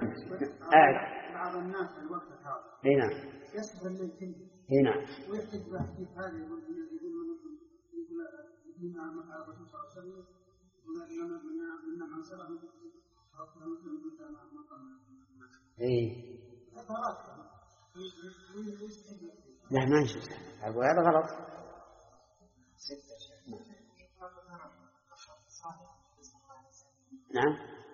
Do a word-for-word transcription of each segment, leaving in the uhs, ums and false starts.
بعض الناس في الوقت هذا هنا يسهل للكلمة هنا ويحتج بحديث هذا يقول يقول يقول مع الرسول صلى الله عليه وسلم يقول لنا من سلم ايه لا ما يجوز أقول هذا غلط. نعم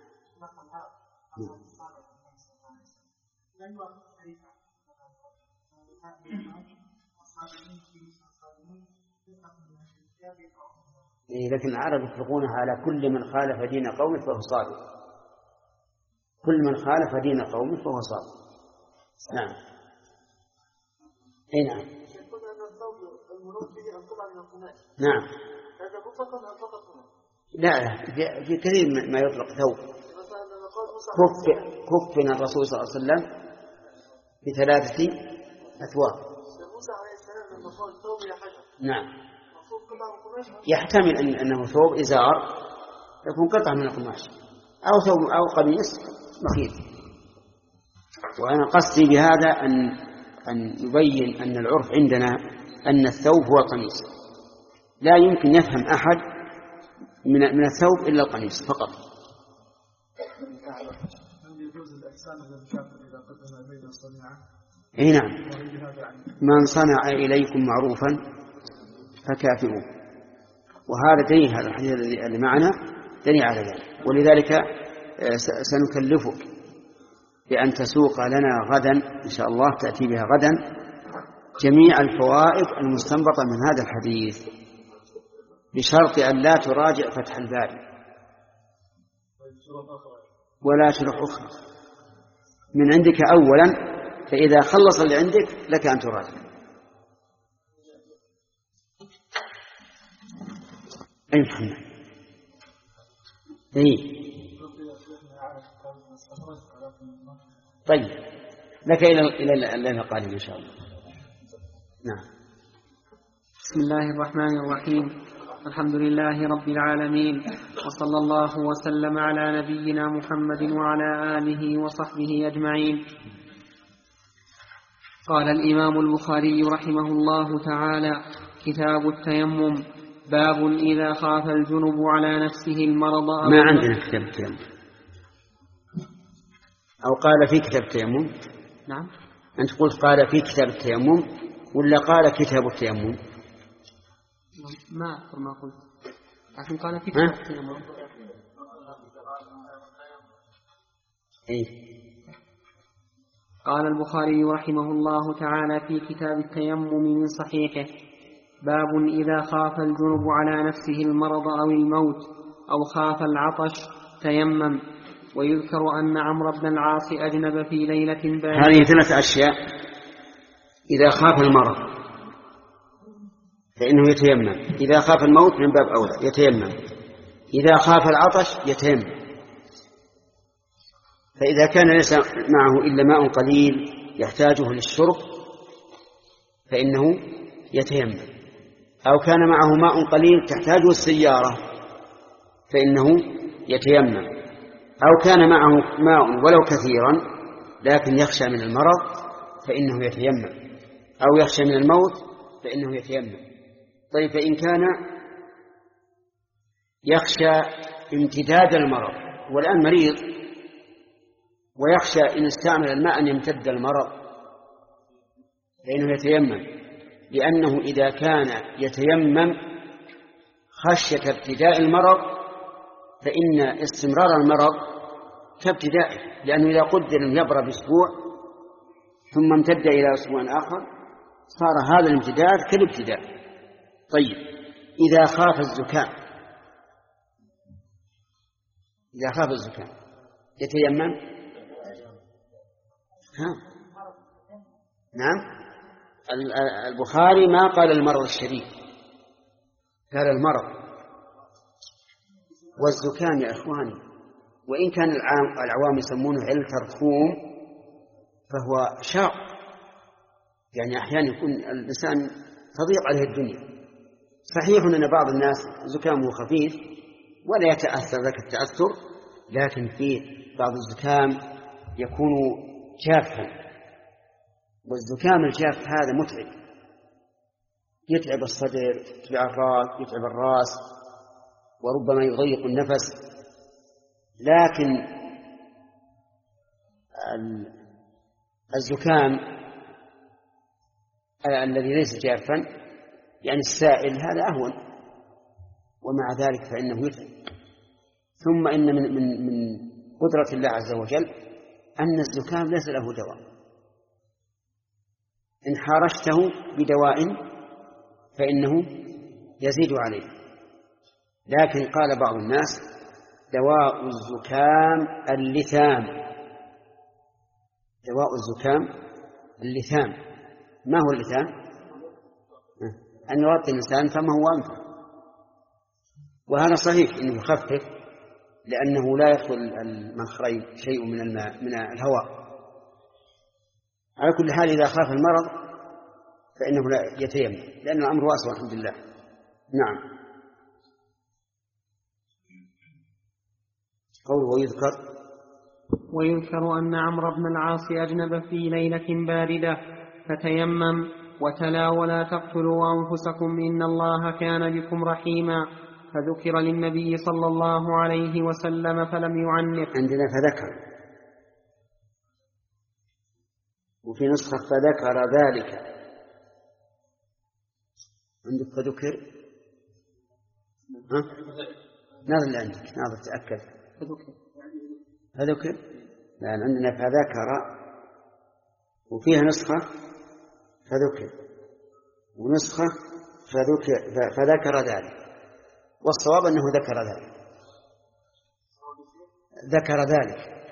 إيه لكن العرب يطلقونها على كل من خالف دين قومه فهو صادق. كل من خالف دين قومه فهو صادق. نعم اي نعم نعم لا لا في كثير ما يطلق ثوب. كف كفنا الرسول صلى الله عليه وسلم بثلاثة أثواب. نعم يحتمل أن أنه ثوب إزار يكون قطعة من القماش أو ثوب أو قميص مخيط. وأنا قصدي بهذا أن أن يبين أن العرف عندنا أن الثوب هو القميص. لا يمكن يفهم أحد من من الثوب إلا القميص فقط. إيه نعم من صنع إليكم معروفا فكافئوه. وهذا دليل هذا الحديث الذي معنا دليل على ذلك. ولذلك سنكلفك بأن تسوق لنا غدا إن شاء الله تأتي بها غدا جميع الفوائد المستنبطة من هذا الحديث بشرط أن لا تراجع فتح الباري ولا شرح أخرى من عندك أولا، فإذا خلص اللي عندك لك أن تراجع. أي محمد إيه طيب لك إلى إلى الليلة القادمة إن شاء الله. نعم. بسم الله الرحمن الرحيم. الحمد لله رب العالمين، وصلى الله وسلم على نبينا محمد وعلى آله وصحبه أجمعين. قال الإمام البخاري رحمه الله تعالى: كتاب التيمم. باب إذا خاف الجنب على نفسه المرض. ما عندنا كتاب التيمم، أو قال في كتاب التيمم. نعم أنت قلت قال في كتاب التيمم ولا قال كتاب التيمم؟ ما أذكر ما قلت، لكن قال في كتاب التيمم. إيه؟ قال البخاري رحمه الله تعالى في كتاب التيمم من صحيحه: باب إذا خاف الجنب على نفسه المرض أو الموت أو خاف العطش تيمم. ويذكر أن عمرو بن العاص أجنب في ليلة باردة. هذه ثلاث أشياء: إذا خاف المرض فإنه يتيمم، إذا خاف الموت من باب أولى يتيمم، إذا خاف العطش يتيمم. فإذا كان ليس معه إلا ماء قليل يحتاجه للشرب فإنه يتيمم، أو كان معه ماء قليل تحتاجه السيارة فإنه يتيمم، أو كان معه ماء ولو كثيرا لكن يخشى من المرض فإنه يتيمم، أو يخشى من الموت فإنه يتيمم. طيب فإن كان يخشى امتداد المرض والآن مريض ويخشى إن استعمل الماء أن يمتد المرض فإنه يتيمم، لأنه إذا كان يتيمم خشية ابتداء المرض فإن استمرار المرض كابتدائه، لأنه إذا قدر أن يبرأ بأسبوع ثم امتد إلى أسبوع آخر صار هذا الامتداد كالابتداء. طيب إذا خاف الزكام، إذا خاف الزكام يتيمم؟ ها؟ نعم. البخاري ما قال المرض الشديد، قال المرض. والزكام يا إخواني وإن كان العوام يسمونه علة الرخوم فهو شاق، يعني أحيانا يكون الإنسان تضيق عليه الدنيا. صحيح أن بعض الناس زكامه خفيف ولا يتأثر ذلك التأثر، لكن في بعض الزكام يكون جافا، والزكام الجاف هذا متعب، يتعب الصدر، يتعب الراس، يتعب الراس، وربما يضيق النفس. لكن الزكام الذي ليس جافا يعني السائل هذا أهون، ومع ذلك فإنه يتعب. ثم إن من, من, من قدرة الله عز وجل أن الزكام ليس له دواء، إن حارشته بدواء فإنه يزيد عليه. لكن قال بعض الناس دواء الزكام اللثام، دواء الزكام اللثام. ما هو اللثام؟ أن يغطي الإنسان فما هو أنفه، وهذا صحيح إنه يخفف لأنه لا يدخل المنخرين شيء من الماء من الهواء. على كل حال إذا خاف المرض فإنه لا يتيمم، لأن الأمر واسع الحمد لله. نعم. قوله ويذكر ويذكر أن عمرو بن العاص أجنب في ليلة باردة فتيمم وتلا ولا تقتلوا أنفسكم إن الله كان بكم رحيما، فذكر للنبي صلى الله عليه وسلم فلم يعنف. عندنا فذكر، وفي نسخة فذكر ذلك. عندك فذكر؟ ها؟ ناظر عندك، ناظر تأكد. فذكر فذكر؟ لأن عندنا فذكر، وفيها نسخة فذكر ونسخة فذكر, فذكر ذلك، والصواب أنه ذكر ذلك. ذكر ذلك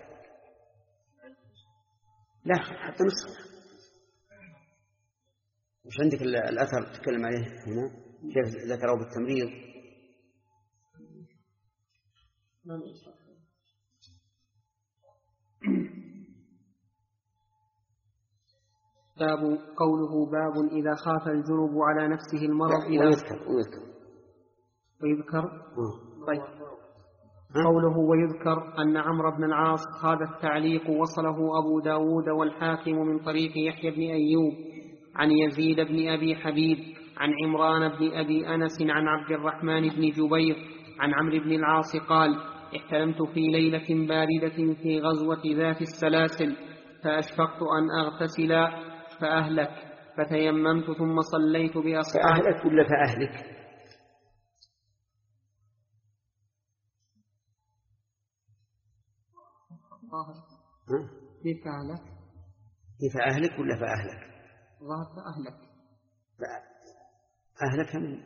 لا حتى نسخة. وش عندك الأثر تتكلم عليه هنا كيف ذكره بالتمريض؟ باب قوله باب إذا خاف الجنب على نفسه المرض إذا ويذكر ويذكر ويذكر طيب. قوله ويذكر أن عمرو بن العاص هذا التعليق وصله أبو داود والحاكم من طريق يحيى بن أيوب عن يزيد بن أبي حبيب عن عمران بن أبي أنس عن عبد الرحمن بن جبير عن عمرو بن العاص قال احتلمت في ليلة باردة في غزوة ذات السلاسل فأشفقت أن أغتسل فأهلك فتيممت ثم صليت بأصحابي. فأهلك ولا فأهلك؟ كيف أهلك؟ كيف أهلك ولا فأهلك؟ ظهر فأهلك. أهلك من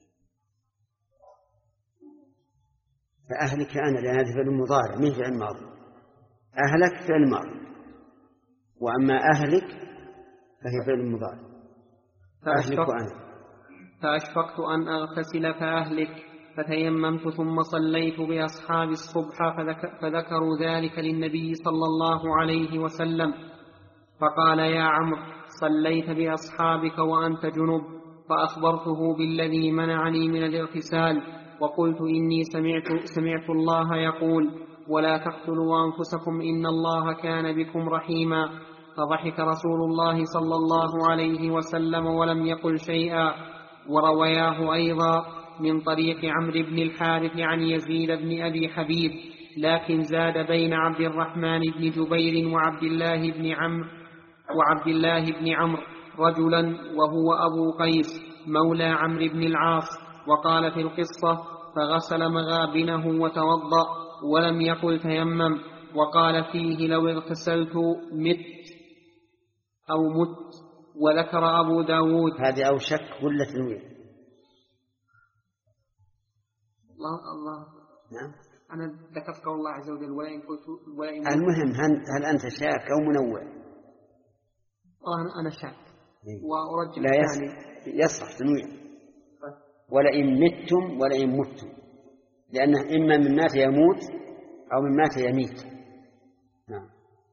فأهلك أنا، لأن هذا فعل مضارع من فعل ماضي. أهلك فعل ماضي، وأما أهلك فهي فعل مضارع. أهلك وأنا. فأشفقت أن أغتسل فأهلك فتيممت ثم صليت بأصحاب الصبح فذكروا ذلك للنبي صلى الله عليه وسلم فقال يا عمرو صليت بأصحابك وأنت جنب، فأخبرته بالذي منعني من الاغتسال وقلت إني سمعت, سمعت الله يقول ولا تقتلوا أنفسكم إن الله كان بكم رحيما، فضحك رسول الله صلى الله عليه وسلم ولم يقل شيئا. وروياه أيضا من طريق عمرو بن الحارث عن يزيد بن أبي حبيب، لكن زاد بين عبد الرحمن بن جبير وعبد الله بن عمرو وعبد الله بن عمرو رجلا وهو أبو قيس مولى عمرو بن العاص، وقال في القصة فغسل مغابنه وتوضأ ولم يقل تيمم، وقال فيه لو اغتسلت مت أو مت. وذكر أبو داود هذه أو شك ولا تنوين؟ الله الله نعم. أنا ذكرت قول الله عز وجل ولئن قلت ولئن المهم هل أنت شاك أو منوع؟ والله أنا شاك وأرجح لا يصح تنوين. ولئن متم ولئن متم، لأنه إما من مات يموت أو من مات يميت. نعم.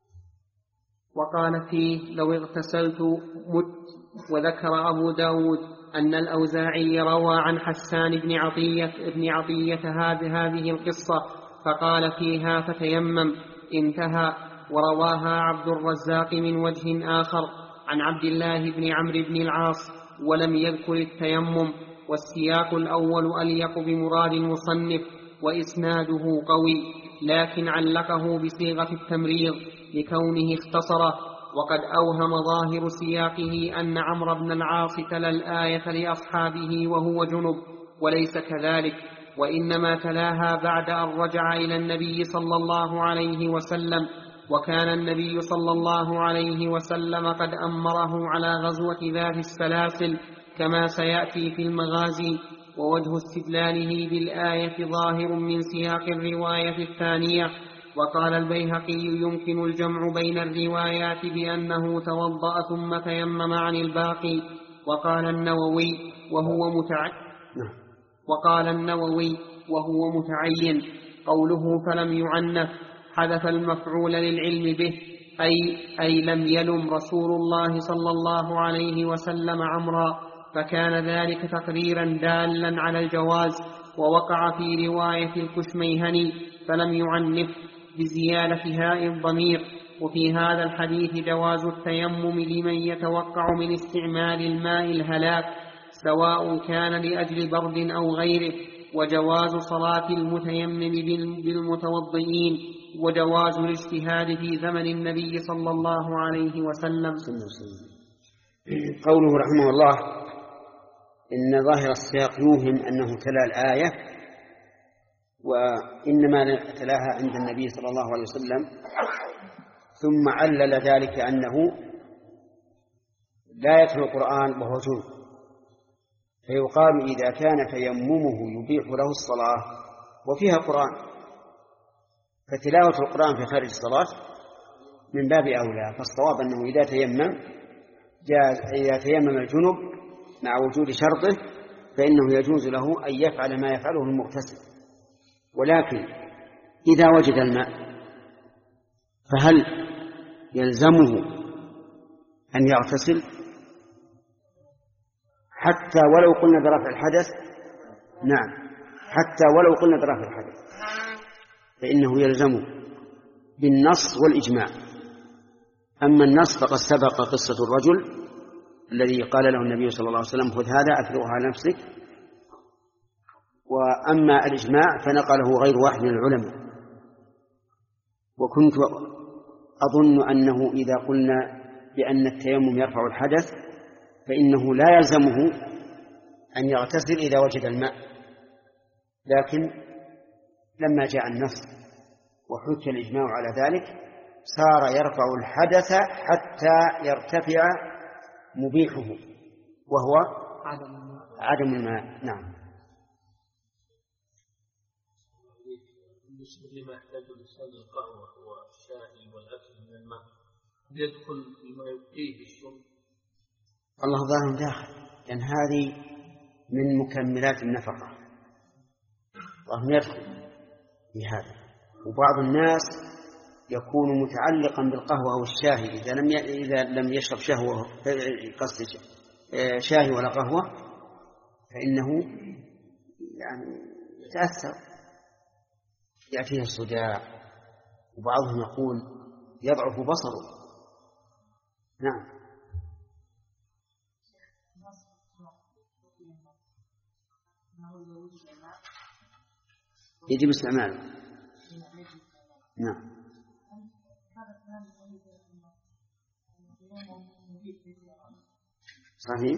وقال فيه لو اغتسلت مت. وذكر أبو داود أن الأوزاعي روى عن حسان بن عطية, بن عطية هذه القصة فقال فيها فتيمم انتهى. ورواها عبد الرزاق من وجه آخر عن عبد الله بن عمرو بن العاص ولم يذكر التيمم، والسياق الأول أليق بمراد المصنف وإسناده قوي، لكن علقه بصيغة التمريض لكونه اختصره، وقد أوهم ظاهر سياقه أن عمرو بن العاص تلا الآية لأصحابه وهو جنب، وليس كذلك، وإنما تلاها بعد أن رجع إلى النبي صلى الله عليه وسلم، وكان النبي صلى الله عليه وسلم قد أمره على غزوة ذات السلاسل كما سيأتي في المغازي. ووجه استدلاله بالآية ظاهر من سياق الرواية الثانية. وقال البيهقي يمكن الجمع بين الروايات بأنه توضأ ثم تيمم عن الباقي. وقال النووي وهو متع... وقال النووي وهو متعين قوله فلم يعنف حذف المفعول للعلم به، أي, أي لم يلم رسول الله صلى الله عليه وسلم عمرا، فكان ذلك تقريرا دالا على الجواز. ووقع في رواية الكشميهني فلم يعنف بزيادة هاء الضمير. وفي هذا الحديث جواز التيمم لمن يتوقع من استعمال الماء الهلاك سواء كان لأجل برد أو غيره، وجواز صلاة المتيمم بالمتوضئين، وجواز الاجتهاد في زمن النبي صلى الله عليه وسلم. قوله رحمه الله إن ظاهر السياق يوهم أنه تلا الآية، وإنما تلاها عند النبي صلى الله عليه وسلم، ثم علل ذلك أنه لا يتلو القرآن وهو جنب، فيقال إذا كان تيممه يبيح له الصلاة وفيها قرآن فتلاوة القرآن في خارج الصلاة من باب أولى. فالصواب أنه إذا تيمم جاز، إذا تيمم الجنب مع وجود شرطه فإنه يجوز له أن يفعل ما يفعله المغتسل. ولكن إذا وجد الماء فهل يلزمه أن يغتسل حتى ولو قلنا برفع الحدث؟ نعم، حتى ولو قلنا برفع الحدث فإنه يلزمه بالنص والإجماع. أما النص فقد سبق قصة الرجل الذي قال له النبي صلى الله عليه وسلم خذ هذا أفرغه على نفسك، وأما الإجماع فنقله غير واحد من العلماء. وكنت أظن أنه إذا قلنا بأن التيمم يرفع الحدث فإنه لا يلزمه أن يغتسل إذا وجد الماء، لكن لما جاء النص وحث الإجماع على ذلك صار يرفع الحدث حتى يرتفع مبيحه وهو عدم الماء. نعم. بالنسبة لما يحتاج الإنسان القهوة والشاي والأكل من الماء يدخل بما يبقيه الشرب؟ الله ظاهر داخل، لأن هذه من مكملات النفقة وهم يدخل في هذا. وبعض الناس يكون متعلقا بالقهوة أو الشاي إذا لم إذا لم يشرب شهوة قصد شاي ولا قهوة فإنه يعني يتأثر، يأتيه الصداع، وبعضهم يقول يضعف بصره. نعم. يجب استعماله. نعم. صحيح.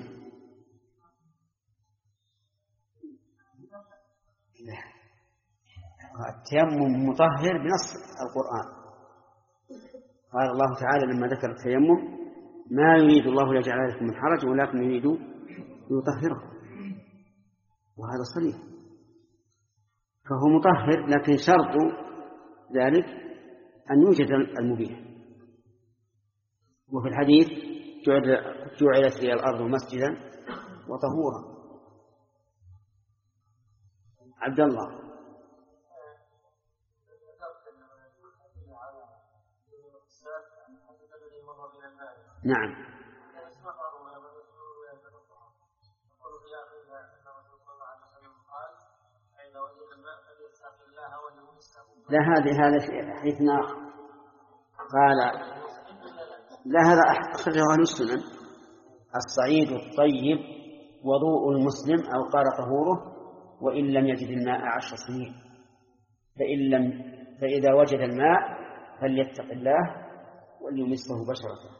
التيمم مطهر بنص القرآن. قال الله تعالى لما ذكر التيمم ما يريد الله يجعل عليكم من حرج ولكن يريد يطهركم، وهذا صريح، فهو مطهر، لكن شرط ذلك أن يوجد المبيح. وفي الحديث جعلت لي الأرض مسجدا وطهورا. عبد الله. نعم. لا، هذا هذا حديث آخر. قال لا، هذا أخرجه أهل السنن. الصعيد الطيب وضوء المسلم أو قال طهوره وإن لم يجد الماء عشر سنين، فإن لم فإذا وجد الماء فليتق الله وليمسه بشرته.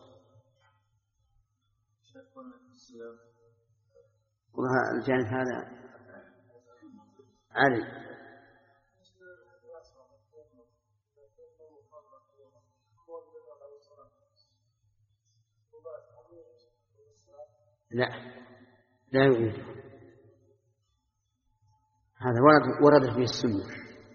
والجانب هذا علي. لا لا يؤمن، هذا ورد ورد في السنة.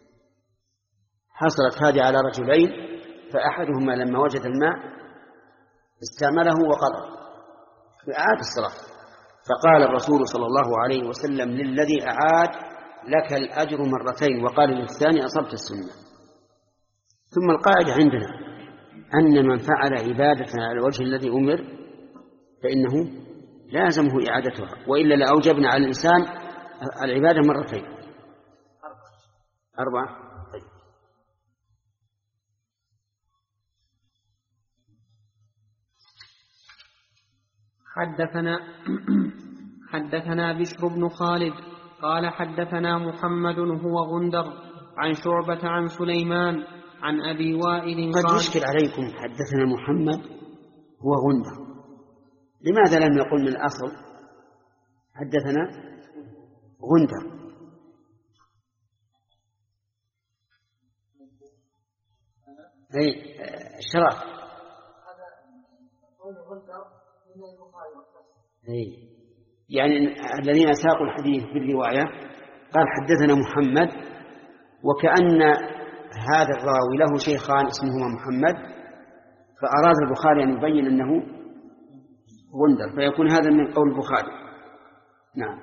حصلت هذه على رجلين، فأحدهما لما وجد الماء استعمله وقضى فأعاد الصلاة، فقال الرسول صلى الله عليه وسلم للذي أعاد لك الأجر مرتين، وقال للثاني أصبت السنة. ثم القاعدة عندنا أن من فعل عبادة على الوجه الذي أمر فإنه لازمه إعادتها، وإلا لأوجبنا على الإنسان العبادة مرتين. أربعة. طيب. حدثنا حدثنا بشر بن خالد قال حدثنا محمد هو غندر عن شعبة عن سليمان عن أبي وائل قد يشكل عليكم حدثنا محمد هو غندر، لماذا لم يقل من الأصل حدثنا غندر؟ أي الشرف. أي يعني الذين ساقوا الحديث بالرواية قال حدثنا محمد، وكأن هذا الراوي له شيخان اسمهما محمد، فأراد البخاري أن يبين أنه غندر، فيكون هذا من قول البخاري. نعم.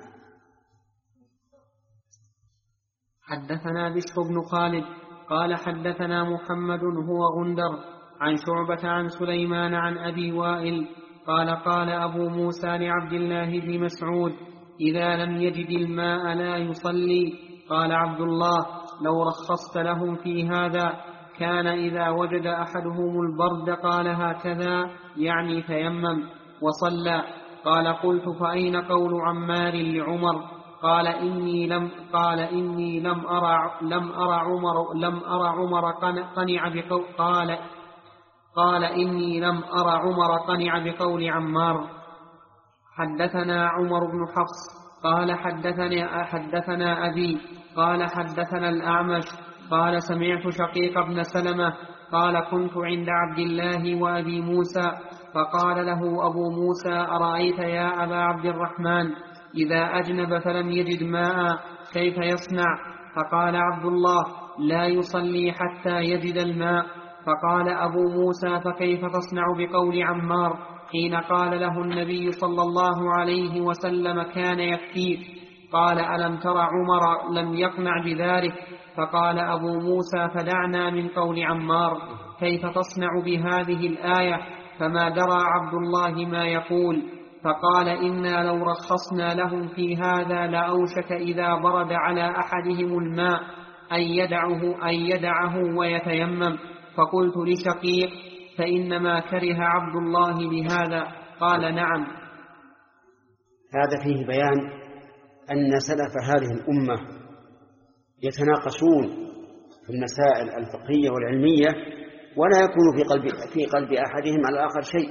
حدثنا بشر بن خالد قال حدثنا محمد هو غندر عن شعبة عن سليمان عن أبي وائل قال قال أبو موسى لعبد الله بن مسعود إذا لم يجد الماء لا يصلي. قال عبد الله لو رخصت لهم في هذا كان إذا وجد أحدهم البرد قال هكذا يعني تيمم وصلى. قال قلت فأين قول عمار لعمر؟ قال إني لم قال إني لم أرى لم أرى عمر لم أرى عمر قنع بقول قال قال إني لم أرى عمر قنع بقول عمار. حدثنا عمر بن حفص قال حدثنا حدثنا أبي قال حدثنا الأعمش قال سمعت شقيق بن سلمة قال كنت عند عبد الله وأبي موسى فقال له أبو موسى أرأيت يا أبا عبد الرحمن إذا أجنب فلم يجد ماء كيف يصنع؟ فقال عبد الله لا يصلي حتى يجد الماء. فقال أبو موسى فكيف تصنع بقول عمار حين قال له النبي صلى الله عليه وسلم كان يكفيك؟ قال ألم تر عمر لم يقنع بذلك؟ فقال أبو موسى فدعنا من قول عمار، كيف تصنع بهذه الآية؟ فما درى عبد الله ما يقول. فقال إنا لو رخصنا لهم في هذا لأوشك إذا برد على أحدهم الماء أن يدعه, أن يدعه ويتيمم. فقلت لشقيق فإنما كره عبد الله بهذا؟ قال نعم. هذا فيه بيان أن سلف هذه الأمة يتناقشون في المسائل الفقهية والعلمية ولا يكون في قلب, في قلب أحدهم على الآخر شيء.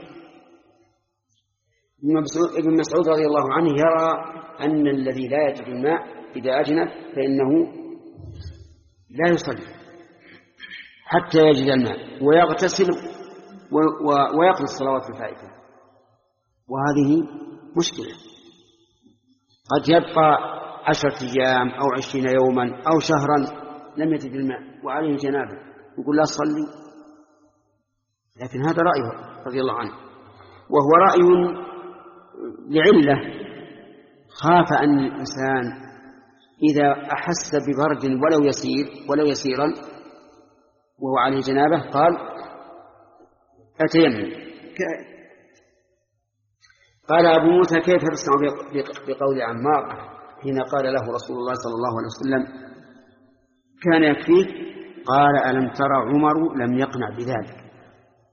ابن مسعود رضي الله عنه يرى أن الذي لا يجد الماء إذا أجنب فإنه لا يصلي حتى يجد الماء ويغتسل ويقضي الصلوات الفائتة، وهذه مشكلة. قد يبقى عشرة أيام أو عشرين يوما أو شهرا لم يجد الماء وعليه جنابه يقول لا صلي، لكن هذا رأيه رضي الله عنه، وهو رأي لعلة خاف أن الإنسان إذا أحس ببرد ولو يسير ولو يسيرا وهو عليه جنابه قال أتيمم. قال أبو موسى كيف تصنع بقول عمار حين قال له رسول الله صلى الله عليه وسلم كان يكفيك؟ قال ألم ترى عمر لم يقنع بذلك؟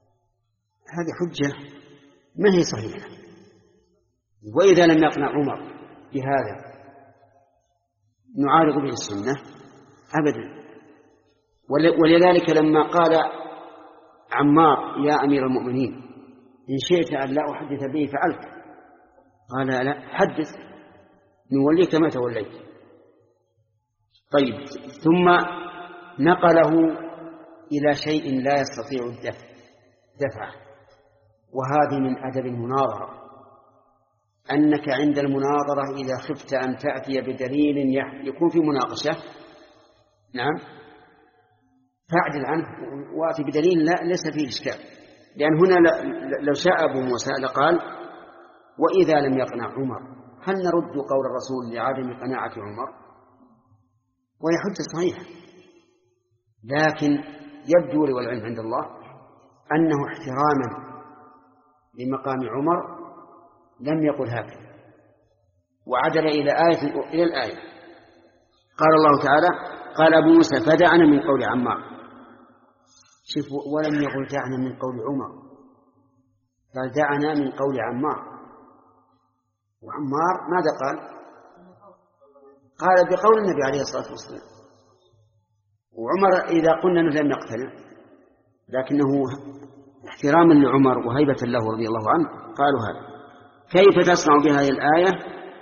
هذه حجة ما هي صحيحة. وإذا لم يقنع عمر بهذا نعارض به السنة أبدا. ولذلك لما قال عمار يا أمير المؤمنين إن شئت أن لا أحدث به فعلت، قال لا حدث نوليك ما توليت. طيب ثم نقله إلى شيء لا يستطيع دفعه، وهذه من أدب المناظرة، أنك عند المناظرة إذا خفت أن تأتي بدليل يكون في مناقشة نعم فاعدل عنه وأتي بدليل لا ليس فيه إشكال. لأن هنا لو شاء أبو موسى لقال وإذا لم يقنع عمر، هل نرد قول الرسول لعدم قناعة عمر؟ وهي حجة صحيحة. لكن يبدو لي والعلم عند الله أنه احتراما لمقام عمر لم يقل هكذا، وعدل إلى آية إلى الآية. قال الله تعالى قال أبو موسى فدعنا من قول عمار، شوف ولم يقل دعنا من قول عمر، قال دعنا من قول عمار. وعمار ماذا قال؟ قال بقول النبي عليه الصلاة والسلام. وعمر إذا قلنا أنه لم يقتنع، لكنه احتراما لعمر وهيبة له رضي الله عنه قالوا هذا. كيف تصنع بهذه الآية؟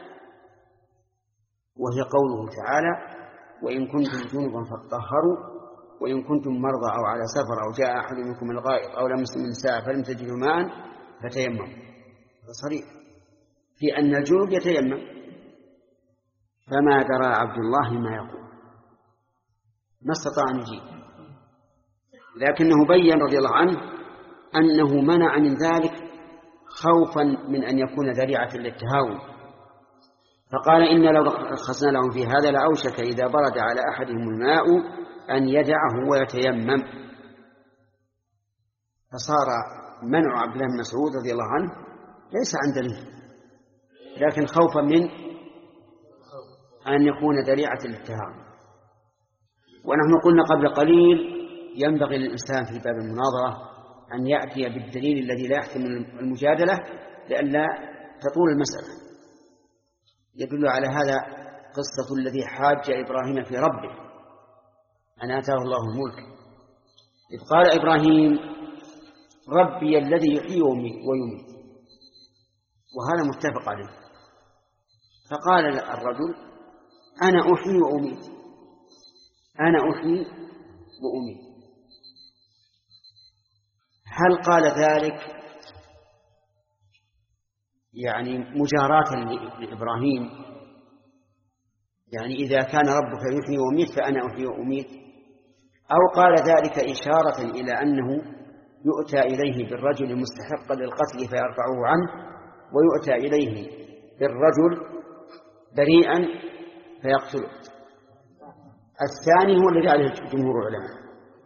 وهي قوله تعالى وإن كنتم جنبا فاطهروا وإن كنتم مرضى أو على سفر أو جاء أحد منكم من الغائط أو لمس النساء فلم تجدوا ماء فتيمموا. صريح في أن الجنوب يتيمم. فما درى عبد الله ما يقول، ما استطاع أن يجيب، لكنه بين رضي الله عنه أنه منع من ذلك خوفا من أن يكون ذريعة للتهاون. فقال إن لو رخصنا لهم في هذا لأوشك إذا برد على أحدهم الماء أن يدعه ويتيمم. فصار منع عبد الله بن مسعود رضي الله عنه ليس عن دليل، لكن خوفا من أن يكون ذريعة للتهاون. ونحن قلنا قبل قليل ينبغي للإنسان في باب المناظرة أن يأتي بالدليل الذي لا يحتمل المجادلة لئلا تطول المسألة. يدل على هذا قصة الذي حاج إبراهيم في ربه أن آتاه الله الملك، إذ قال إبراهيم ربي الذي يحيي ويميت، وهذا متفق عليه. فقال الرجل أنا أحيي وأميت، أنا أحيي وأميت. هل قال ذلك يعني مجاراة لإبراهيم، يعني إذا كان ربك يحيي ويميت فأنا أحيي وأميت، أو قال ذلك إشارة إلى أنه يؤتى إليه بالرجل المستحق للقتل فيرفعه عنه، ويؤتى إليه بالرجل بريئا فيقتله؟ الثاني هو الذي عليه جمهور العلماء.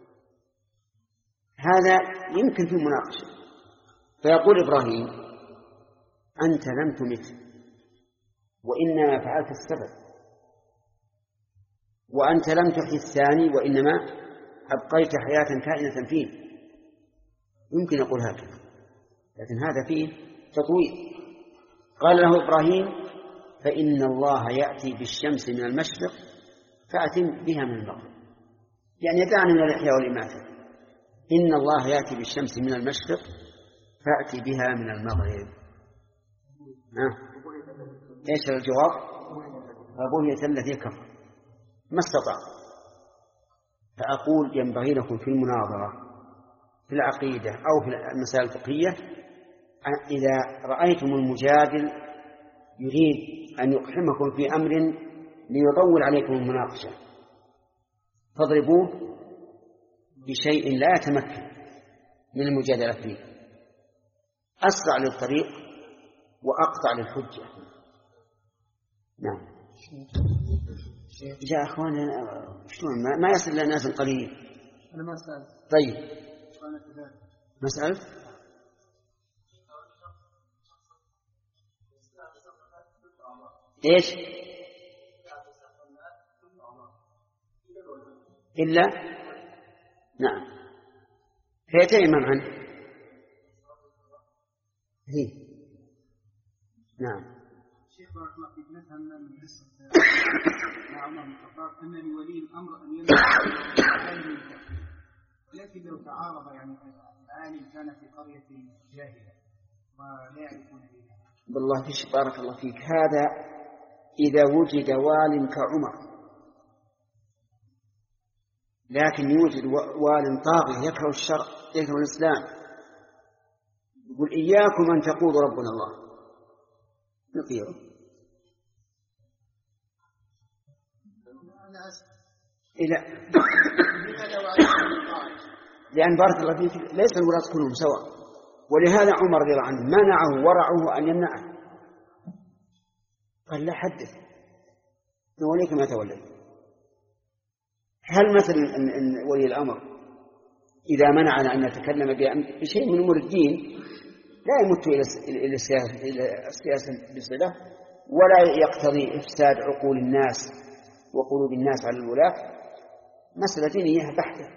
هذا يمكن في المناقشة. فيقول إبراهيم أنت لم تمت وإنما فعلت السبب، وأنت لم تحيي الثاني وإنما أبقيت حياة كائنة فيه. يمكن أقول هكذا، لكن هذا فيه تطويل. قال له إبراهيم فإن الله يأتي بالشمس من المشرق فأتم بها من المغرب، يعني يدعنا من الإحياء والإماتة. إن الله يأتي بالشمس من المشرق فأتي بها من المغرب. ها؟ إيش الجواب؟ فبهية الذي كفر ما استطاع. فأقول ينبغي لكم في المناظرة في العقيدة أو في المسائل الفقهية إذا رأيتم المجادل يريد أن يقحمكم في أمر ليطول عليكم المناقشة فاضربوه بشيء لا يتمكن من المجادلة فيه، أسرع للطريق وأقطع للحجة. نعم يا أخواني شلون ما يصل إلى ناس قليل. أنا ما سألت. طيب ما سألت؟ إيش؟ إلا نعم فيتيمم عنه. هي. نعم. شيخ بارك الله فيك، نفهم من قصة مع عمر بن الخطاب أن لولي الأمر أن يمنع العالم من التكفير، ولكن لو تعارض يعني العالم كان في قرية جاهلة ولا يعرفون بها. بالله فيش بارك الله فيك، هذا إذا وجد وال كعمر، لكن يوجد وال طاغي يكره الشرع يكره الإسلام، يقول إياكم أن تقولوا ربنا الله، نطيعه. إلى لأن بارك الله فيك ليس الولاة كلهم سواء، ولهذا عمر رضي الله عنه منعه ورعه أن يمنعه، قال لا حدث نوليك ما توليت. هل مثلا إن, إن ولي الأمر إذا منعنا أن نتكلم بشيء من أمور الدين لا يمت إلى السياسة بصلة، ولا يقتضي إفساد عقول الناس وقلوب الناس على الولاة، مسألة دينية بحتة.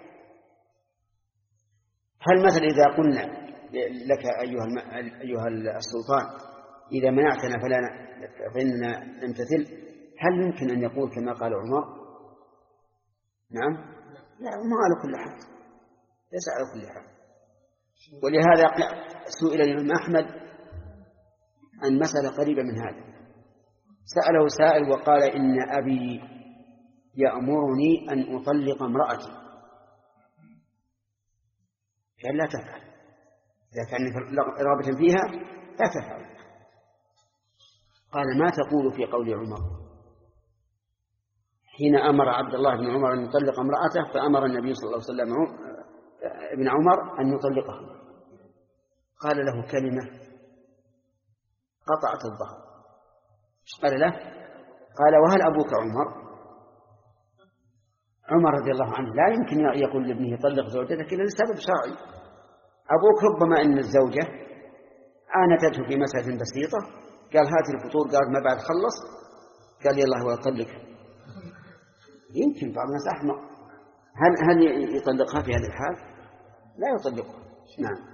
هل مثلا إذا قلنا لك أيها أيها السلطان إذا منعتنا فلا فإننا نمتثل، هل يمكن أن يقول كما قال عمر؟ نعم، لا، ما على كل حال، ليس على كل حال. ولهذا سئل الإمام أحمد عن مسألة قريبة من هذا، سأله سائل وقال إن أبي يأمرني أن أطلق امرأتي، قال لا تفعل، إذا كان رغبة فيها لا تفعل. قال ما تقول في قول عمر حين أمر عبد الله بن عمر أن يطلق امرأته، فأمر النبي صلى الله عليه وسلم ابن عمر أن يطلقها، قال له كلمة قطعت الظهر. قال له قال وهل أبوك عمر؟ عمر رضي الله عنه لا يمكن يقول لابنه طلق زوجتك إلا لسبب شرعي. أبوك ربما أن الزوجة آنتته في مسألة بسيطة، قال هات الفطور، قال ما بعد خلص، قال يلا هو يطلقها. يمكن بعض الناس أحمق، هل هل يطلقها في هذا الحال؟ لا يطلقها. نعم.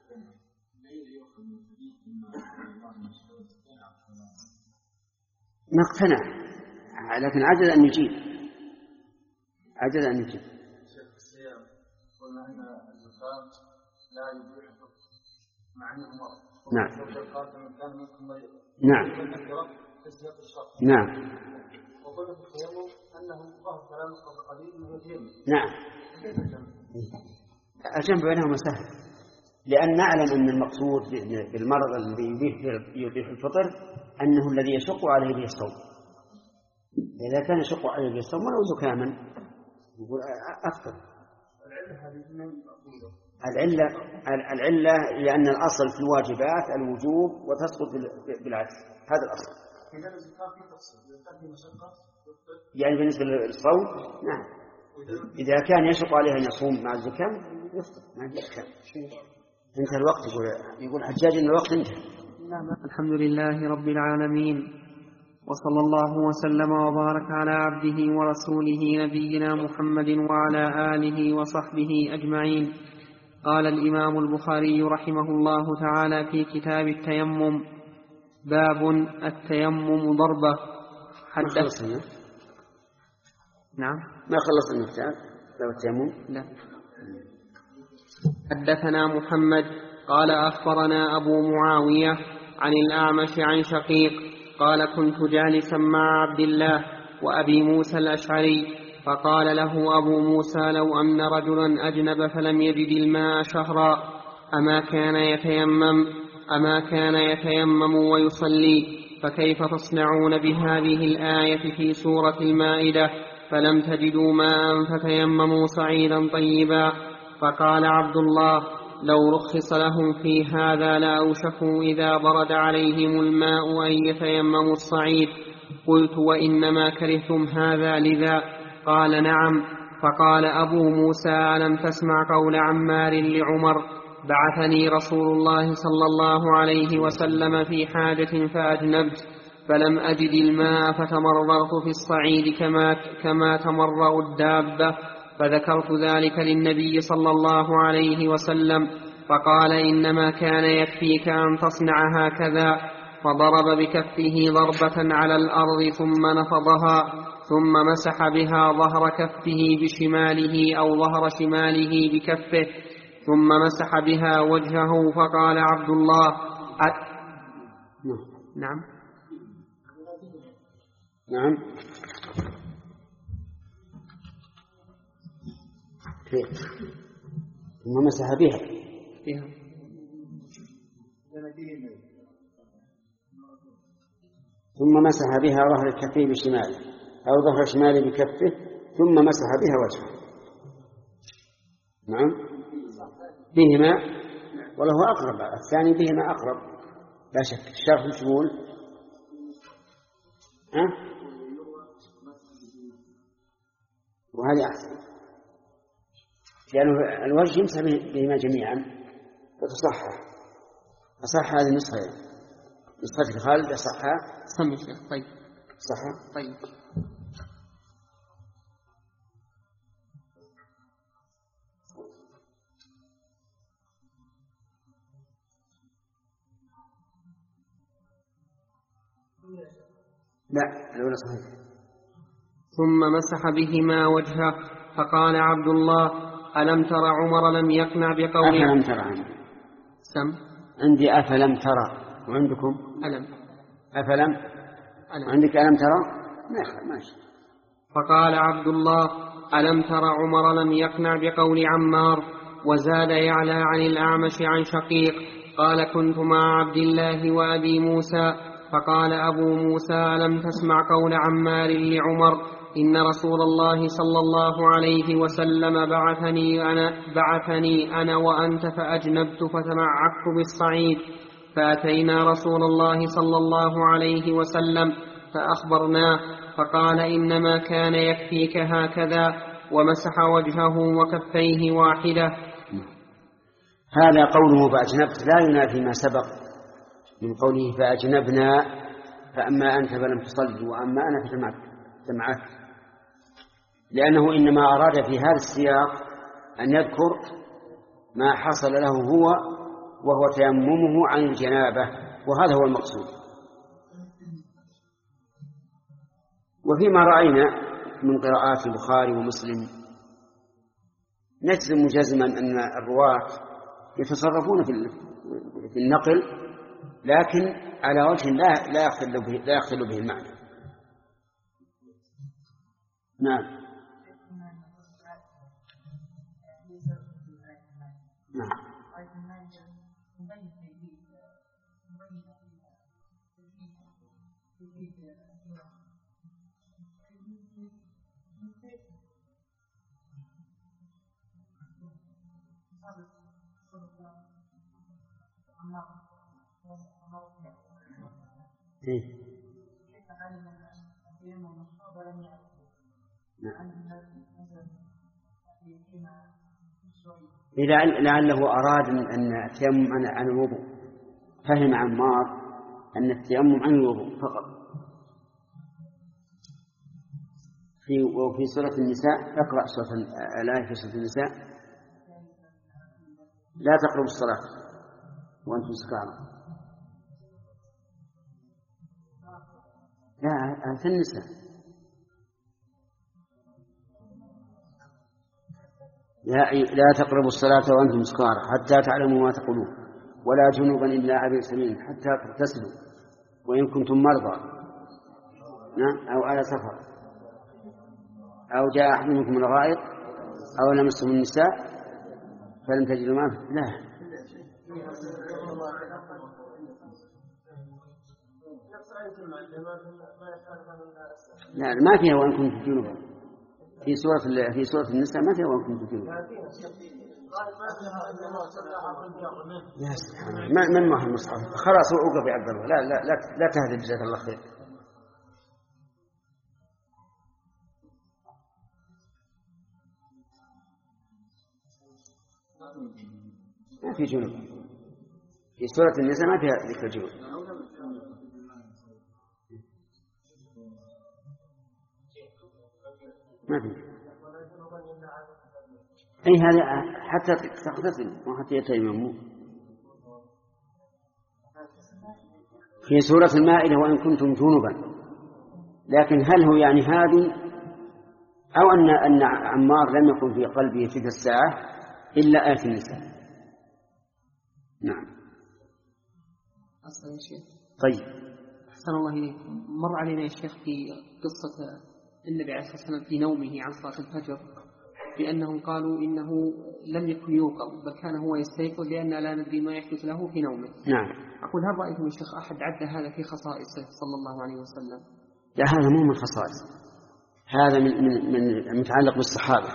ما اقتنع، لكن عجز أن يجيب، عجز أن يجيب. قلنا أن الزكاة لا يبيح معني عمر. نعم. نعم. نعم. وقلنا في التيمم أنه ظهر كلام قليل من التيمم. نعم. الجمع بينهما سهل، لأن نعلم أن المقصود بالمرض الذي يبيح الفطر أنه الذي يشق عليه به الصوم. إذا كان يشق عليه به الصوم ولو زكاما يقول أفطر. العلة العلة لأن الأصل في الواجبات الوجوب وتسقط بالعكس، هذا الأصل. يعني بالنسبة للصوم نعم، إذا كان يشق عليه أن يصوم مع الزكام يفطر ما في إشكال. انتهى الوقت، يقول يقول حجاج إن الوقت انتهى. الحمد لله رب العالمين، وصلى الله وسلم وبارك على عبده ورسوله نبينا محمد وعلى آله وصحبه أجمعين. قال الإمام البخاري رحمه الله تعالى في كتاب التيمم: باب التيمم ضربة. حدث نعم ما خلصنا الكتاب باب التيمم. لا. حدثنا محمد قال أخبرنا أبو معاوية عن الأعمش عن شقيق قال كنت جالسا مع عبد الله وأبي موسى الأشعري، فقال له أبو موسى: لو أن رجلا أجنب فلم يجد الماء شهرا أما كان يتيمم أما كان يتيمم ويصلي؟ فكيف تصنعون بهذه الآية في سورة المائدة: فلم تجدوا ماء فتيمموا صعيدا طيبا؟ فقال عبد الله: لو رخص لهم في هذا لأوشكوا إذا برد عليهم الماء أن يتيمموا الصعيد. قلت: وإنما كرهتم هذا لذا؟ قال: نعم. فقال أبو موسى: ألم تسمع قول عمار لعمر: بعثني رسول الله صلى الله عليه وسلم في حاجة فأجنبت فلم أجد الماء فتمرغت في الصعيد كما, كما تمرغ الدابة، فذكرت ذلك للنبي صلى الله عليه وسلم فقال إنما كان يكفيك أن تصنع هكذا، فضرب بكفه ضربة على الأرض ثم نفضها، ثم مسح بها ظهر كفه بشماله أو ظهر شماله بكفه، ثم مسح بها وجهه. فقال عبد الله أ... نعم نعم ثم مسح بها فيها. ثم مسح بها ظهر الكفين بشماله أو ظهر شماله بكفه، ثم مسح بها وجهه. نعم بهما، وله أقرب الثاني بهما أقرب لا شك. الشرح مشمول ها؟ وهذه أحسن، لأنه الوجه يمسح بهما جميعا فتصحح. أصح هذه النسخة، نسخة خالد أصحها. سمي شيخ. طيب صح. طيب لا الأولى صحيح. ثم مسح بهما وجهه. فقال عبد الله ألم تر عمر لم يقنع بقوله أفلم ترى عندي. سم عندي أفلم ترى، وعندكم ألم أفلم ألم. عندك ألم ترى ماشي. فقال عبد الله ألم تر عمر لم يقنع بقول عمار. وزاد يعلى عن الأعمش عن شقيق قال كنت مع عبد الله وأبي موسى فقال أبو موسى ألم تسمع قول عمار لعمر إن رسول الله صلى الله عليه وسلم بعثني أنا, بعثني أنا وأنت فأجنبت فتمعكت بالصعيد فأتينا رسول الله صلى الله عليه وسلم فأخبرناه فقال إنما كان يكفيك هكذا، ومسح وجهه وكفيه واحدة. هذا قوله فأجنبت لا ينافي ما سبق من قوله فأجنبنا، فأما أنت فلم تصل وأما أنا فجمعت، لأنه إنما أراد في هذا السياق أن يذكر ما حصل له هو وهو تيممه عن الجنابة، وهذا هو المقصود. وفيما رأينا من قراءات البخاري ومسلم نجزم جزما أن الرواة يتصرفون في النقل، لكن على وجه لا لا يختل به لا يختل به المعنى. نعم نعم إيه؟ لعله أراد أن التيمم عن الوضوء، فهم عمار أن التيمم عن الوضوء فقط. في وفي سورة النساء اقرأ سورة الآية في سورة النساء لا تقربوا الصلاة وأنتم سكارى. لا في النساء لا تقربوا الصلاة وأنتم سكارى حتى تعلموا ما تقولون ولا جنوبا إلا عابر سبيل حتى تغتسلوا وإن كنتم مرضى أو على سفر أو جاء أحد منكم الغائط أو لمستم النساء فلم تجدوا ماء. لا لا ما فيها وإن كنتم جنوبا. في سورة في سورة النساء ما فيها وإن كنتم جنوبا. يا سبحان الله ما من ما المصحف خلاص وقف يا عبد الله. لا لا لا لا تهدد جزاك الله خير. ما في جنوب في سورة النساء ما فيها ذكر جنوب. ما في أي هذا حتى تغتسل وحتى يتيمم. في سورة المائدة وإن كنتم جنبا، لكن هل هو يعني هذه أو أن أن عمار لم يكن في قلبه تلك الساعة إلا آية النساء؟ نعم. أصلا يا شيخ. طيب. أحسن الله إليك. مر علينا يا شيخ في قصة النبي عليه الصلاة والسلام في نومه عن صلاة الفجر بأنهم قالوا إنه لم يكن يوقظ بل كان هو يستيقظ لأن لا ندري ما يحدث له في نومه. نعم. أقول هل رأيتم يا شيخ أحد عد هذا في خصائصه صلى الله عليه وسلم؟ لا، هذا مو من خصائص، هذا من من من متعلق بالصحابة،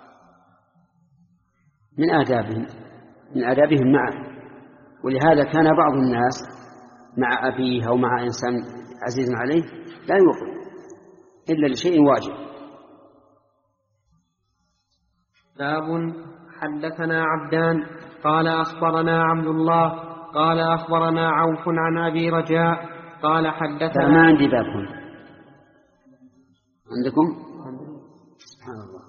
من آدابهم من آدابهم معه. ولهذا كان بعض الناس مع أبيه أو مع إنسان عزيز عليه لا يوقظ إلا لشيء واجب. باب حدثنا عبدان قال أخبرنا عبد الله قال أخبرنا عوف عن أبي رجاء قال حدثنا. ما عندي بابكم عندكم؟ سبحان الله.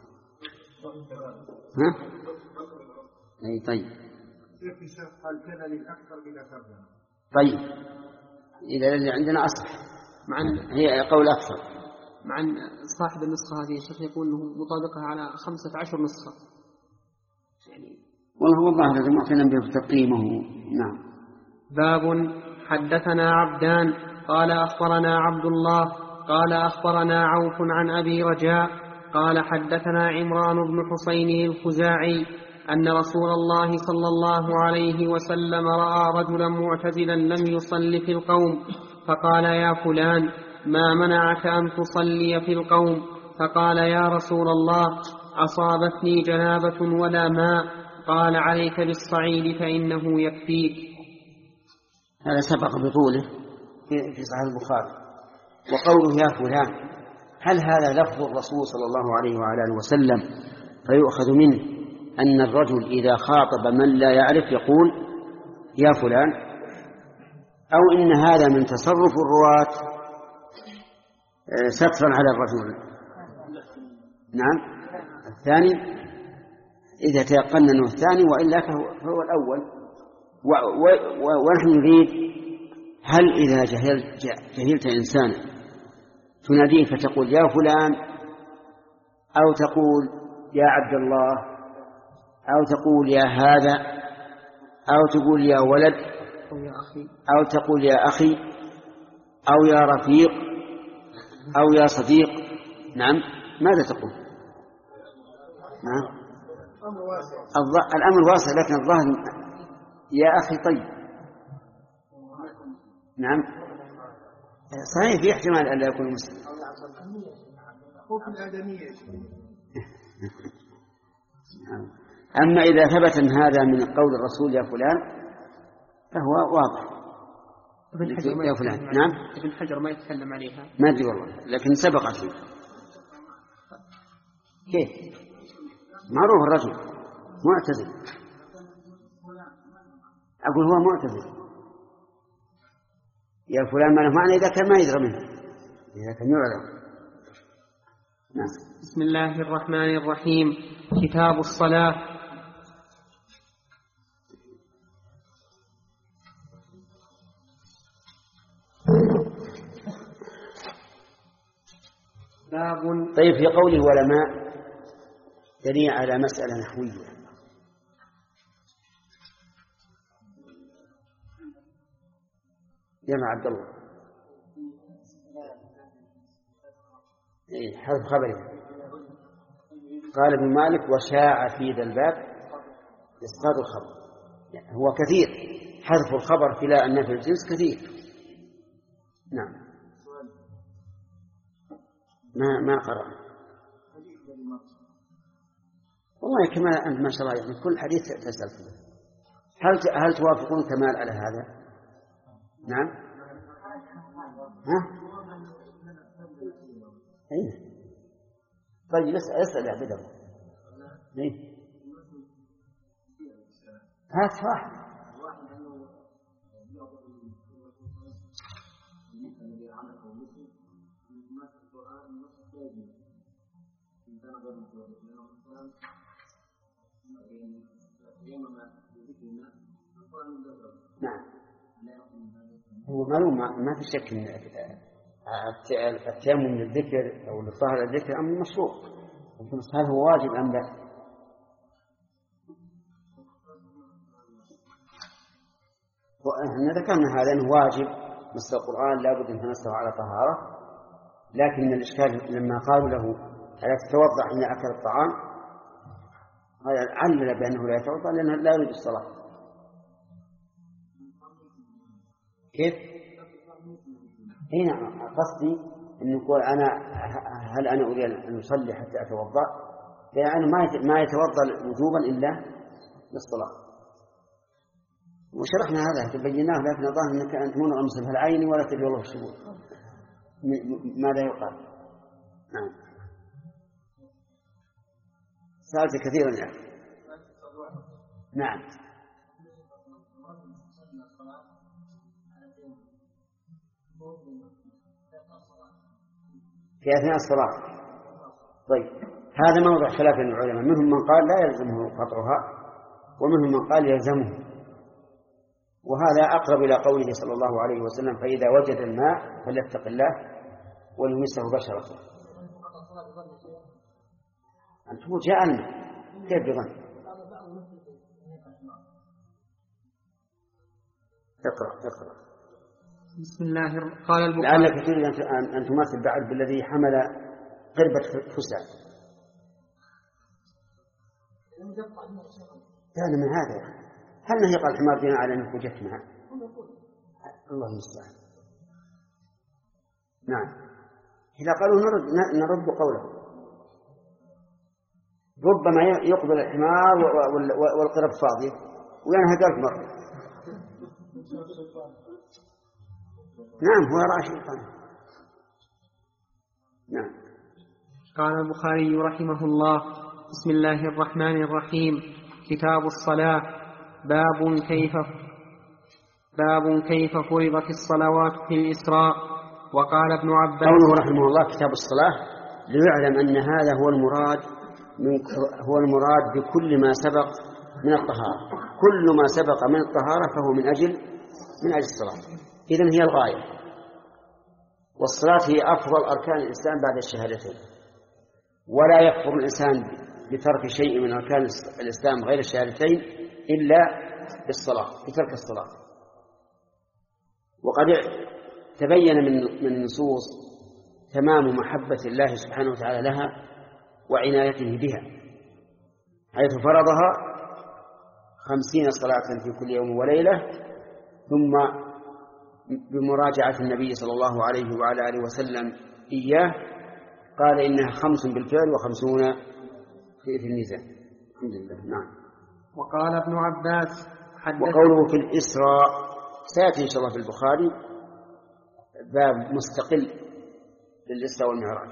ها؟ أي طيب. قال كذا للأكثر بلا ترجمة. طيب إذا اللي عندنا أصح مع هي قول أكثر. مع صاحب النسخة هذه الشيخ يقول أنه مطابقة على خمسة عشر نسخة يعني. والله والله الذي معتنا به تقييمه. نعم. باب حدثنا عبدان قال أخبرنا عبد الله قال أخبرنا عوف عن أبي رجاء قال حدثنا عمران بن حسين الخزاعي أن رسول الله صلى الله عليه وسلم رأى رجلا معتزلا لم يصل في القوم فقال يا فلان ما منعك أن تصلي في القوم؟ فقال يا رسول الله أصابتني جنابة ولا ماء. قال عليك بالصعيد فإنه يكفيك. هذا سبق بطوله في صحيح البخاري. وقوله يا فلان هل هذا لفظ الرسول صلى الله عليه وعلى آله وسلم فيؤخذ منه أن الرجل إذا خاطب من لا يعرف يقول يا فلان، أو إن هذا من تصرف الرواة سترا على الرجل؟ نعم الثاني إذا تيقنا أنه الثاني، وإلا فهو الأول. ونحن نريد هل إذا جهلت, جهلت إنسانا تناديه فتقول يا فلان، أو تقول يا عبد الله، أو تقول يا هذا، أو تقول يا ولد، أو تقول يا أخي، أو يا رفيق، أو يا صديق؟ نعم ماذا تقول؟ نعم الأمر واسع، لكن الظاهر يا أخي. طيب نعم صحيح في احتمال أن لا يكون مسلم. خوف الآدمية. أما إذا ثبت أن هذا من قول الرسول يا فلان فهو واضح. ابن حجر ما يا فلان. نعم ابن حجر ما يتكلم عليها، ما أدري والله، لكن سبقت فيه. كيف معروف الرجل معتزل، أقول هو معتزل يا فلان ما له معنى إذا كان ما يدرى منه، إذا كان يعلم. نعم. بسم الله الرحمن الرحيم. كتاب الصلاة. باب. طيب في قوله ولماء دليل على مسألة نحوية. يا عبد الله إيه حرف خبري. قال ابن مالك وشاع في ذا الباب إسقاط الخبر، يعني هو كثير حذف الخبر في لا النفي الجنس كثير. نعم ما ما قرأ والله كما أنت ما شاء الله يعني كل حديث تسأل فيه. هل هل توافقون كمال على هذا؟ نعم ها ايه طيب اسال اسال يا بدر. ايه هات واحد. نعم هو معلوم ما في شك ان التيمم للذكر او للطهر الذكر امر مشروع، لكن هل هو واجب ام لا؟ احنا ذكرنا هذا انه واجب، مثل القران لابد ان تمسه على طهاره، لكن الاشكال لما قالوا له الا تتوضا حين اكل الطعام علل بانه لا يتوضا لانه لا يريد الصلاه. كيف؟ اي نعم، قصدي ان يقول انا هل انا اريد ان اصلي حتى اتوضا، لانه ما يتوضا وجوبا الا للصلاه. وشرحنا هذا تبيناه، لكن الظاهر انك انت منع من العين ولا تدري والله الشبور ماذا يقال. نعم سألت كثيرا يا أخي. نعم في أثناء الصلاة. طيب هذا موضع خلاف العلماء، منهم من قال لا يلزمه قطعها ومنهم من قال يلزمه، وهذا أقرب إلى قوله صلى الله عليه وسلم فإذا وجد الماء فليتق الله وليمسه بشرته. أنت تقول جاء الماء كيف بظن؟ اقرأ اقرأ. بسم الله قال البخاري لعلك تريد أن تماثل بعد بالذي حمل قربة فسع. كان من هذا هل نهيق الحمار بنا على أنك وجدت معه؟ الله المستعان. نعم إذا قالوا نرد نرد قوله، ربما يقبل الحمار والقرب فاضية وينهى ألف مرة. نعم هو رأى شيطان. نعم. قال البخاري رحمه الله بسم الله الرحمن الرحيم كتاب الصلاة. باب كيف باب كيف فرضت الصلوات في الإسراء. وقال ابن عباس قوله رحمه الله كتاب الصلاة ليعلم أن هذا هو المراد من هو المراد بكل ما سبق من الطهارة. كل ما سبق من الطهارة فهو من أجل من أجل الصلاة، إذن هي الغاية. والصلاة هي أفضل أركان الإسلام بعد الشهادتين، ولا يكفر الإنسان بترك شيء من أركان الإسلام غير الشهادتين إلا بالصلاة، بترك الصلاة. وقد تبين من من النصوص تمام محبة الله سبحانه وتعالى لها وعنايته بها، حيث فرضها خمسين صلاة في كل يوم وليلة، ثم بمراجعة النبي صلى الله عليه وعلى آله وسلم إياه قال إنها خمس بالفعل وخمسون في الميزان. الحمد لله. نعم. وقال ابن عباس وقوله في الإسراء سيأتي إن شاء الله في البخاري باب مستقل للإسراء والمعراج.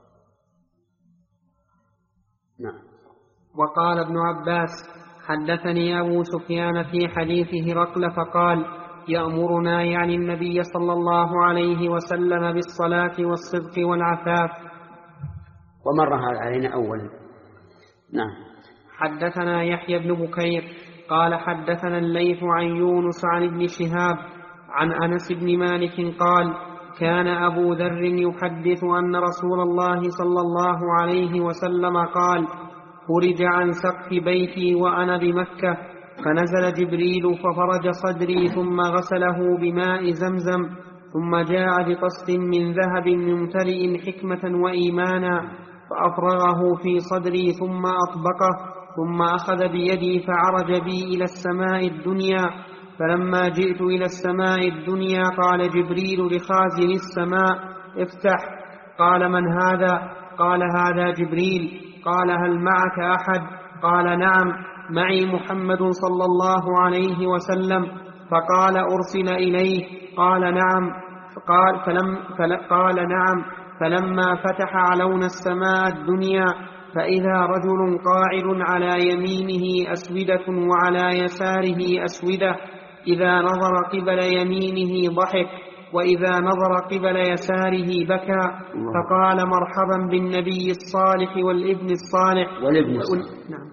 نعم. وقال ابن عباس حدثني أبو سفيان في حديث هرقل فقال يأمرنا يعني النبي صلى الله عليه وسلم بالصلاة والصدق والعفاف. ومرها علينا أولا. نعم. حدثنا يحيى بن بكير قال حدثنا الليث عن يونس عن ابن شهاب عن أنس بن مالك قال كان أبو ذر يحدث أن رسول الله صلى الله عليه وسلم قال فرج عن سقف بيتي وأنا بمكة فنزل جبريل ففرج صدري ثم غسله بماء زمزم ثم جاء بقسط من ذهب ممتلئ حكمة وإيمانا فأفرغه في صدري ثم أطبقه ثم أخذ بيدي فعرج بي إلى السماء الدنيا. فلما جئت إلى السماء الدنيا قال جبريل لخازن السماء افتح. قال من هذا؟ قال هذا جبريل. قال هل معك أحد؟ قال نعم معي محمد صلى الله عليه وسلم. فقال أرسل إليه؟ قال نعم. قال, فلم فل قال نعم. فلما فتح علون السماء الدنيا فإذا رجل قاعد على يمينه أسودة وعلى يساره أسودة، إذا نظر قبل يمينه ضحك وإذا نظر قبل يساره بكى. فقال مرحبا بالنبي الصالح والابن الصالح والابن الصالح. نعم.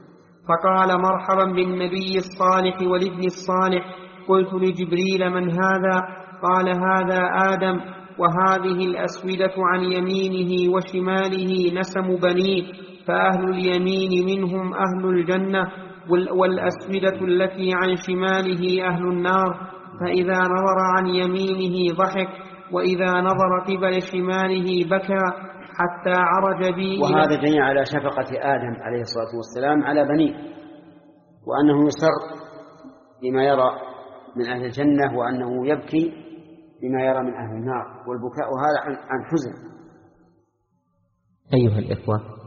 فقال مرحبا بالنبي الصالح والابن الصالح. قلت لجبريل من هذا؟ قال هذا آدم، وهذه الأسودة عن يمينه وشماله نسم بنيه، فأهل اليمين منهم أهل الجنة، والأسودة التي عن شماله أهل النار. فإذا نظر عن يمينه ضحك، وإذا نظر قبل شماله بكى، حتى عرج بي. وهذا دليل على شفقة آدم عليه الصلاة والسلام على بنيه، وأنه يسر بما يرى من أهل الجنة، وأنه يبكي بما يرى من أهل النار، والبكاء هذا عن حزن. أيها الإخوة،